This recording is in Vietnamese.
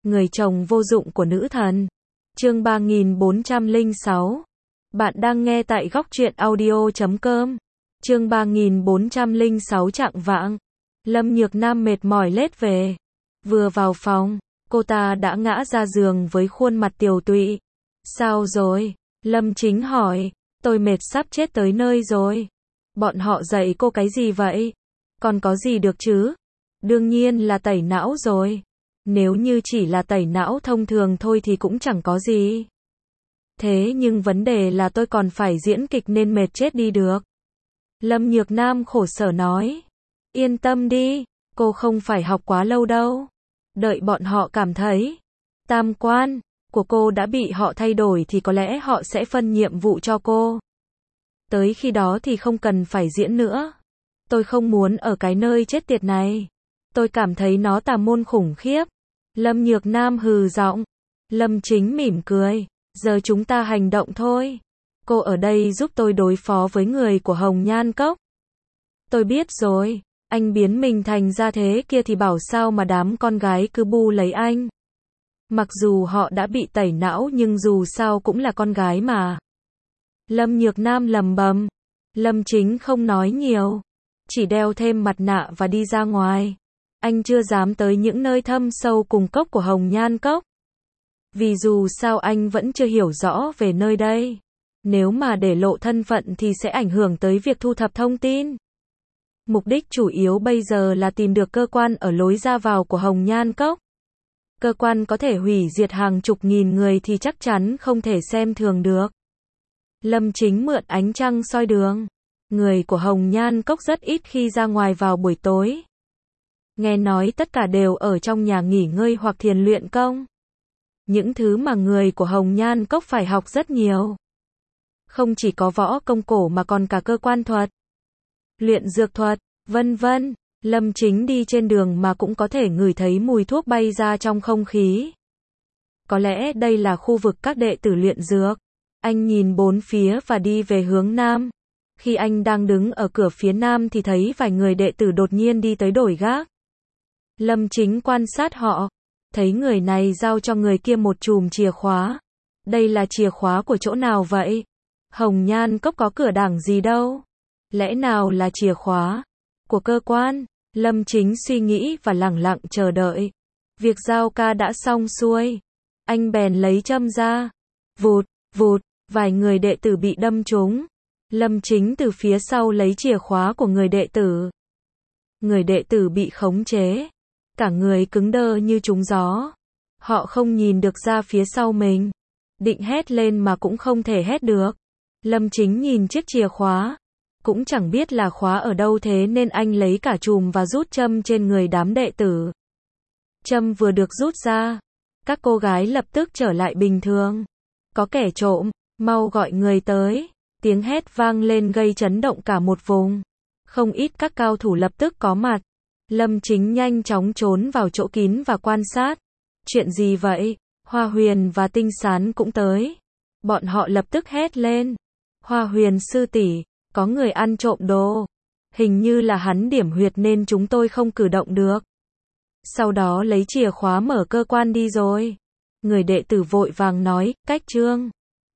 Người chồng vô dụng của nữ thần. Chương 3406. Bạn đang nghe tại góc truyện audio.com. Chương 3406 chạng vạng. Lâm Nhược Nam mệt mỏi lết về. Vừa vào phòng, cô ta đã ngã ra giường với khuôn mặt tiều tụy. Sao rồi? Lâm Chính hỏi. Tôi mệt sắp chết tới nơi rồi. Bọn họ dạy cô cái gì vậy? Còn có gì được chứ? Đương nhiên là tẩy não rồi. Nếu như chỉ là tẩy não thông thường thôi thì cũng chẳng có gì. Thế nhưng vấn đề là tôi còn phải diễn kịch nên mệt chết đi được. Lâm Nhược Nam khổ sở nói. Yên tâm đi, cô không phải học quá lâu đâu. Đợi bọn họ cảm thấy tam quan của cô đã bị họ thay đổi thì có lẽ họ sẽ phân nhiệm vụ cho cô. Tới khi đó thì không cần phải diễn nữa. Tôi không muốn ở cái nơi chết tiệt này. Tôi cảm thấy nó tà môn khủng khiếp. Lâm Nhược Nam hừ giọng. Lâm Chính mỉm cười. Giờ chúng ta hành động thôi. Cô ở đây giúp tôi đối phó với người của Hồng Nhan Cốc. Tôi biết rồi. Anh biến mình thành ra thế kia thì bảo sao mà đám con gái cứ bu lấy anh. Mặc dù họ đã bị tẩy não nhưng dù sao cũng là con gái mà. Lâm Nhược Nam lầm bầm. Lâm Chính không nói nhiều. Chỉ đeo thêm mặt nạ và đi ra ngoài. Anh chưa dám tới những nơi thâm sâu cùng cốc của Hồng Nhan Cốc. Vì dù sao anh vẫn chưa hiểu rõ về nơi đây. Nếu mà để lộ thân phận thì sẽ ảnh hưởng tới việc thu thập thông tin. Mục đích chủ yếu bây giờ là tìm được cơ quan ở lối ra vào của Hồng Nhan Cốc. Cơ quan có thể hủy diệt hàng chục nghìn người thì chắc chắn không thể xem thường được. Lâm Chính mượn ánh trăng soi đường. Người của Hồng Nhan Cốc rất ít khi ra ngoài vào buổi tối. Nghe nói tất cả đều ở trong nhà nghỉ ngơi hoặc thiền luyện công. Những thứ mà người của Hồng Nhan Cốc phải học rất nhiều. Không chỉ có võ công cổ mà còn cả cơ quan thuật, luyện dược thuật, vân vân. Lâm Chính đi trên đường mà cũng có thể ngửi thấy mùi thuốc bay ra trong không khí. Có lẽ đây là khu vực các đệ tử luyện dược. Anh nhìn bốn phía và đi về hướng nam. Khi anh đang đứng ở cửa phía nam thì thấy vài người đệ tử đột nhiên đi tới đổi gác. Lâm Chính quan sát họ. Thấy người này giao cho người kia một chùm chìa khóa. Đây là chìa khóa của chỗ nào vậy? Hồng Nhan Cốc có cửa đảng gì đâu? Lẽ nào là chìa khóa của cơ quan? Lâm Chính suy nghĩ và lẳng lặng chờ đợi. Việc giao ca đã xong xuôi. Anh bèn lấy châm ra. Vụt, vụt, vài người đệ tử bị đâm trúng. Lâm Chính từ phía sau lấy chìa khóa của người đệ tử. Người đệ tử bị khống chế. Cả người cứng đơ như trúng gió. Họ không nhìn được ra phía sau mình. Định hét lên mà cũng không thể hét được. Lâm Chính nhìn chiếc chìa khóa. Cũng chẳng biết là khóa ở đâu thế nên anh lấy cả chùm và rút châm trên người đám đệ tử. Châm vừa được rút ra. Các cô gái lập tức trở lại bình thường. Có kẻ trộm, mau gọi người tới. Tiếng hét vang lên gây chấn động cả một vùng. Không ít các cao thủ lập tức có mặt. Lâm Chính nhanh chóng trốn vào chỗ kín và quan sát. Chuyện gì vậy? Hoa Huyền và Tinh Sán cũng tới. Bọn họ lập tức hét lên. Hoa Huyền sư tỷ, có người ăn trộm đồ. Hình như là hắn điểm huyệt nên chúng tôi không cử động được. Sau đó lấy chìa khóa mở cơ quan đi rồi. Người đệ tử vội vàng nói, cách trương.